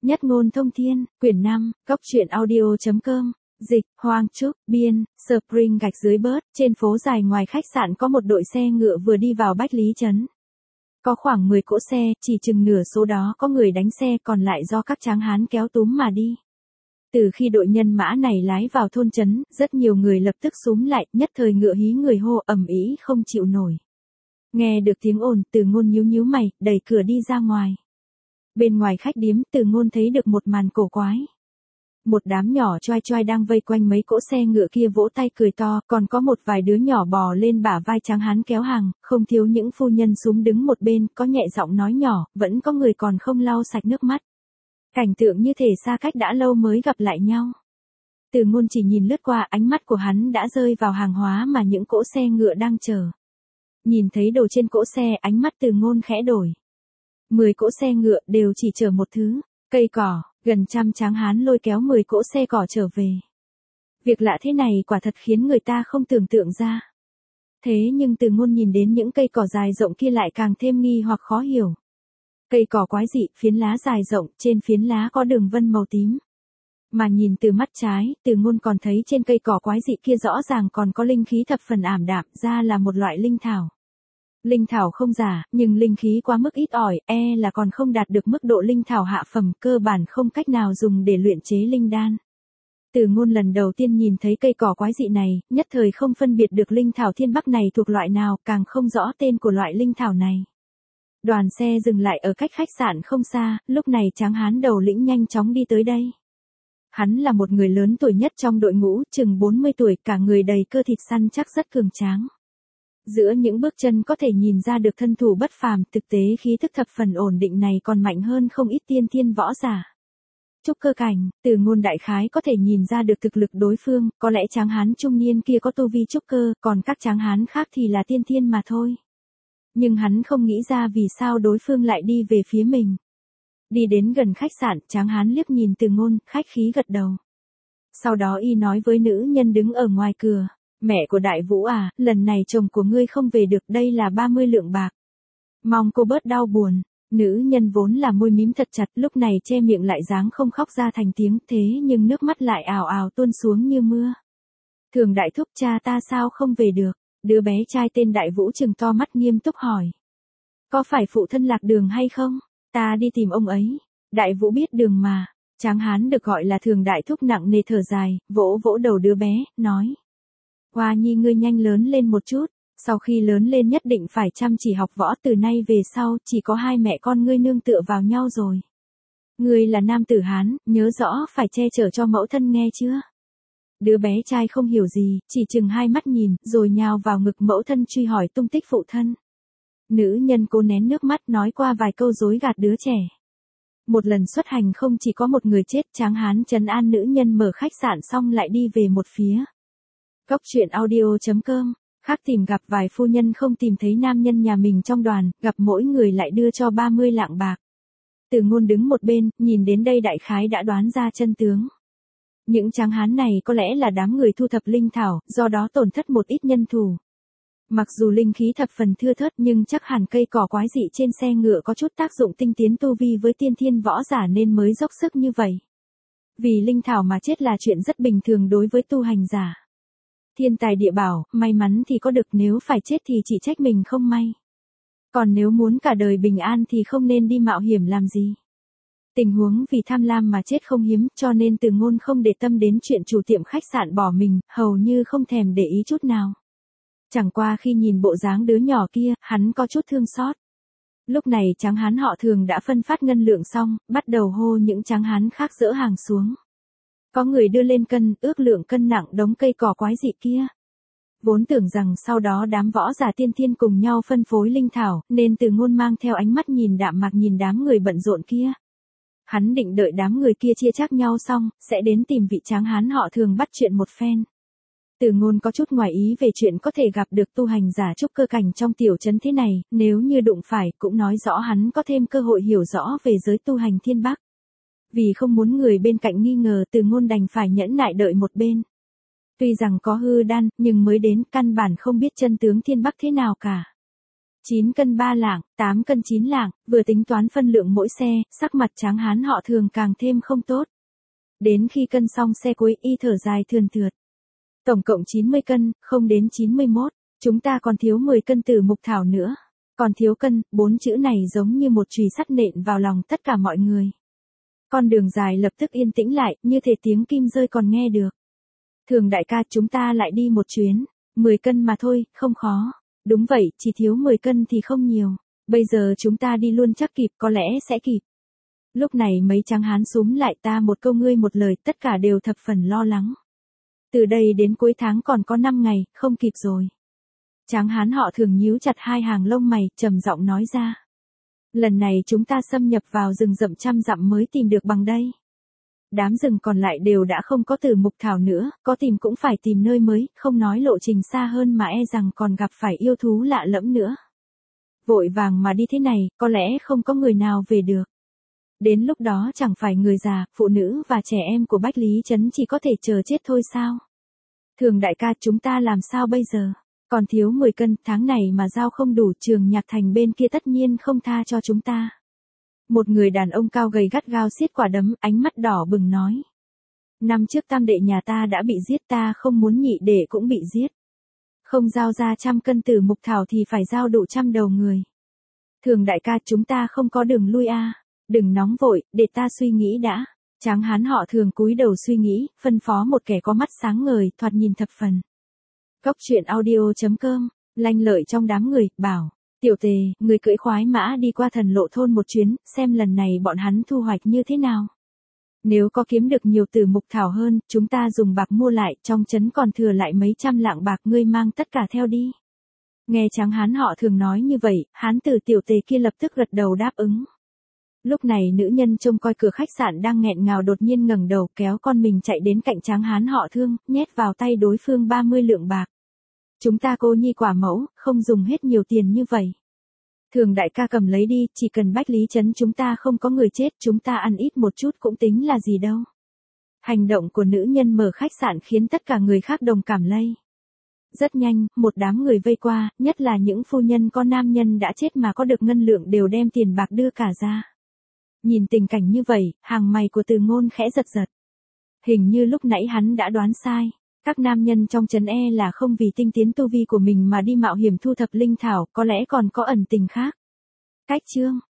Nhất ngôn thông thiên, quyển 5, Cốc truyện audio.com, dịch, Hoang Trúc, biên, Spring gạch dưới bớt, trên phố dài ngoài khách sạn có một đội xe ngựa vừa đi vào Bách Lý Trấn. Có khoảng 10 cỗ xe, chỉ chừng nửa số đó có người đánh xe còn lại do các tráng hán kéo túm mà đi. Từ khi đội nhân mã này lái vào thôn trấn, rất nhiều người lập tức xúm lại, nhất thời ngựa hí người hô ầm ĩ không chịu nổi. Nghe được tiếng ồn, Từ Ngôn nhíu nhíu mày, đẩy cửa đi ra ngoài. Bên ngoài khách điếm, Từ Ngôn thấy được một màn cổ quái. Một đám nhỏ choai choai đang vây quanh mấy cỗ xe ngựa kia vỗ tay cười to, còn có một vài đứa nhỏ bò lên bả vai tráng hán kéo hàng, không thiếu những phu nhân súm đứng một bên, có nhẹ giọng nói nhỏ, vẫn có người còn không lau sạch nước mắt. Cảnh tượng như thể xa cách đã lâu mới gặp lại nhau. Từ Ngôn chỉ nhìn lướt qua, ánh mắt của hắn đã rơi vào hàng hóa mà những cỗ xe ngựa đang chờ. Nhìn thấy đồ trên cỗ xe, ánh mắt Từ Ngôn khẽ đổi. 10 cỗ xe ngựa đều chỉ chở một thứ, cây cỏ, gần trăm tráng hán lôi kéo 10 cỗ xe cỏ trở về. Việc lạ thế này quả thật khiến người ta không tưởng tượng ra. Thế nhưng Từ Ngôn nhìn đến những cây cỏ dài rộng kia lại càng thêm nghi hoặc khó hiểu. Cây cỏ quái dị, phiến lá dài rộng, trên phiến lá có đường vân màu tím. Mà nhìn từ mắt trái, Từ Ngôn còn thấy trên cây cỏ quái dị kia rõ ràng còn có linh khí thập phần ảm đạm, ra là một loại linh thảo. Linh thảo không giả, nhưng linh khí quá mức ít ỏi, là còn không đạt được mức độ linh thảo hạ phẩm, cơ bản không cách nào dùng để luyện chế linh đan. Từ Ngôn lần đầu tiên nhìn thấy cây cỏ quái dị này, nhất thời không phân biệt được linh thảo thiên bắc này thuộc loại nào, càng không rõ tên của loại linh thảo này. Đoàn xe dừng lại ở cách khách sạn không xa, lúc này tráng hán đầu lĩnh nhanh chóng đi tới đây. Hắn là một người lớn tuổi nhất trong đội ngũ, chừng 40 tuổi, cả người đầy cơ thịt săn chắc rất cường tráng. Giữa những bước chân có thể nhìn ra được thân thủ bất phàm, thực tế khí thức thập phần ổn định này còn mạnh hơn không ít tiên thiên võ giả. Trúc cơ cảnh, Từ Ngôn đại khái có thể nhìn ra được thực lực đối phương, có lẽ tráng hán trung niên kia có tu vi trúc cơ, còn các tráng hán khác thì là tiên thiên mà thôi. Nhưng hắn không nghĩ ra vì sao đối phương lại đi về phía mình. Đi đến gần khách sạn, tráng hán liếc nhìn Từ Ngôn, khách khí gật đầu. Sau đó y nói với nữ nhân đứng ở ngoài cửa, mẹ của Đại Vũ à, lần này chồng của ngươi không về được, đây là 30 lượng bạc. Mong cô bớt đau buồn. Nữ nhân vốn là môi mím thật chặt, lúc này che miệng lại dáng không khóc ra thành tiếng, thế nhưng nước mắt lại ào ào tuôn xuống như mưa. Thường đại thúc, cha ta sao không về được? Đứa bé trai tên Đại Vũ trừng to mắt nghiêm túc hỏi. Có phải phụ thân lạc đường hay không? Ta đi tìm ông ấy. Đại Vũ biết đường mà. Tráng hán được gọi là Thường đại thúc nặng nề thở dài, vỗ vỗ đầu đứa bé, nói. Hoa nhi ngươi nhanh lớn lên một chút. Sau khi lớn lên nhất định phải chăm chỉ học võ, từ nay về sau chỉ có hai mẹ con ngươi nương tựa vào nhau rồi. Ngươi là nam tử Hán, nhớ rõ phải che chở cho mẫu thân nghe chưa? Đứa bé trai không hiểu gì, chỉ chừng hai mắt nhìn, rồi nhào vào ngực mẫu thân truy hỏi tung tích phụ thân. Nữ nhân cố nén nước mắt nói qua vài câu dối gạt đứa trẻ. Một lần xuất hành không chỉ có một người chết, tráng hán trấn an nữ nhân mở khách sạn xong lại đi về một phía. Cốc truyện audio.com. Khác tìm gặp vài phu nhân không tìm thấy nam nhân nhà mình trong đoàn, gặp mỗi người lại đưa cho 30 lạng bạc. Từ Ngôn đứng một bên, nhìn đến đây đại khái đã đoán ra chân tướng. Những tráng hán này có lẽ là đám người thu thập linh thảo, do đó tổn thất một ít nhân thủ. Mặc dù linh khí thập phần thưa thớt nhưng chắc hẳn cây cỏ quái dị trên xe ngựa có chút tác dụng tinh tiến tu vi với tiên thiên võ giả nên mới dốc sức như vậy. Vì linh thảo mà chết là chuyện rất bình thường đối với tu hành giả. Thiên tài địa bảo, may mắn thì có được, nếu phải chết thì chỉ trách mình không may. Còn nếu muốn cả đời bình an thì không nên đi mạo hiểm làm gì. Tình huống vì tham lam mà chết không hiếm, cho nên Từ Ngôn không để tâm đến chuyện chủ tiệm khách sạn bỏ mình, hầu như không thèm để ý chút nào. Chẳng qua khi nhìn bộ dáng đứa nhỏ kia, hắn có chút thương xót. Lúc này tráng hán họ Thường đã phân phát ngân lượng xong, bắt đầu hô những tráng hán khác dỡ hàng xuống. Có người đưa lên cân, ước lượng cân nặng đống cây cỏ quái dị kia. Vốn tưởng rằng sau đó đám võ giả tiên thiên cùng nhau phân phối linh thảo, nên Từ Ngôn mang theo ánh mắt nhìn đạm mạc nhìn đám người bận rộn kia. Hắn định đợi đám người kia chia chác nhau xong, sẽ đến tìm vị tráng hán họ Thường bắt chuyện một phen. Từ Ngôn có chút ngoài ý về chuyện có thể gặp được tu hành giả trúc cơ cảnh trong tiểu trấn thế này, nếu như đụng phải cũng nói rõ hắn có thêm cơ hội hiểu rõ về giới tu hành thiên bắc. Vì không muốn người bên cạnh nghi ngờ, Từ Ngôn đành phải nhẫn nại đợi một bên. Tuy rằng có hư đan, nhưng mới đến căn bản không biết chân tướng thiên bắc thế nào cả. 9 cân 3 lạng, 8 cân 9 lạng, vừa tính toán phân lượng mỗi xe, sắc mặt Tráng Hán họ Thường càng thêm không tốt. Đến khi cân xong xe cuối y thở dài thườn thượt. Tổng cộng 90 cân, không đến 91, chúng ta còn thiếu 10 cân Tử Mục Thảo nữa. Còn thiếu cân, 4 chữ này giống như một chùy sắt nện vào lòng tất cả mọi người. Con đường dài lập tức yên tĩnh lại, như thể tiếng kim rơi còn nghe được. Thường đại ca, chúng ta lại đi một chuyến, 10 cân mà thôi, không khó. Đúng vậy, chỉ thiếu 10 cân thì không nhiều. Bây giờ chúng ta đi luôn chắc kịp, có lẽ sẽ kịp. Lúc này mấy Tráng Hán xúm lại ta một câu ngươi một lời, tất cả đều thập phần lo lắng. Từ đây đến cuối tháng còn có 5 ngày, không kịp rồi. Tráng Hán họ Thường nhíu chặt hai hàng lông mày, trầm giọng nói ra. Lần này chúng ta xâm nhập vào rừng rậm trăm dặm mới tìm được bằng đây. Đám rừng còn lại đều đã không có Tử Mục Thảo nữa, có tìm cũng phải tìm nơi mới, không nói lộ trình xa hơn mà e rằng còn gặp phải yêu thú lạ lẫm nữa. Vội vàng mà đi thế này, có lẽ không có người nào về được. Đến lúc đó chẳng phải người già, phụ nữ và trẻ em của Bách Lý Trấn chỉ có thể chờ chết thôi sao? Thường đại ca, chúng ta làm sao bây giờ? Còn thiếu 10 cân, tháng này mà giao không đủ, Trường Nhạc Thành bên kia tất nhiên không tha cho chúng ta. Một người đàn ông cao gầy gắt gao siết quả đấm, ánh mắt đỏ bừng nói. Năm trước tam đệ nhà ta đã bị giết, ta không muốn nhị đệ cũng bị giết. Không giao ra 100 cân Tử Mục Thảo thì phải giao đủ 100 đầu người. Thường đại ca, chúng ta không có đường lui a. Đừng nóng vội, để ta suy nghĩ đã. Tráng Hán họ Thường cúi đầu suy nghĩ, phân phó một kẻ có mắt sáng ngời, thoạt nhìn thập phần. Góc truyện audio.com, lanh lợi trong đám người, bảo. Tiểu Tề, người cưỡi khoái mã đi qua Thần Lộ thôn một chuyến, xem lần này bọn hắn thu hoạch như thế nào. Nếu có kiếm được nhiều Tử Mục Thảo hơn, chúng ta dùng bạc mua lại, trong trấn còn thừa lại mấy trăm lạng bạc, ngươi mang tất cả theo đi. Nghe Tráng Hán họ Thường nói như vậy, hán tử Tiểu Tề kia lập tức gật đầu đáp ứng. Lúc này nữ nhân trông coi cửa khách sạn đang nghẹn ngào đột nhiên ngẩng đầu kéo con mình chạy đến cạnh Tráng Hán họ Thương, nhét vào tay đối phương 30 lượng bạc. Chúng ta cô nhi quả mẫu, không dùng hết nhiều tiền như vậy. Thường đại ca cầm lấy đi, chỉ cần Bách Lý Trấn chúng ta không có người chết, chúng ta ăn ít một chút cũng tính là gì đâu. Hành động của nữ nhân mở khách sạn khiến tất cả người khác đồng cảm lây. Rất nhanh, một đám người vây qua, nhất là những phu nhân có nam nhân đã chết mà có được ngân lượng đều đem tiền bạc đưa cả ra. Nhìn tình cảnh như vậy, hàng mày của Từ Ngôn khẽ giật giật. Hình như lúc nãy hắn đã đoán sai. Các nam nhân trong trấn e là không vì tinh tiến tu vi của mình mà đi mạo hiểm thu thập linh thảo, có lẽ còn có ẩn tình khác. Cách chương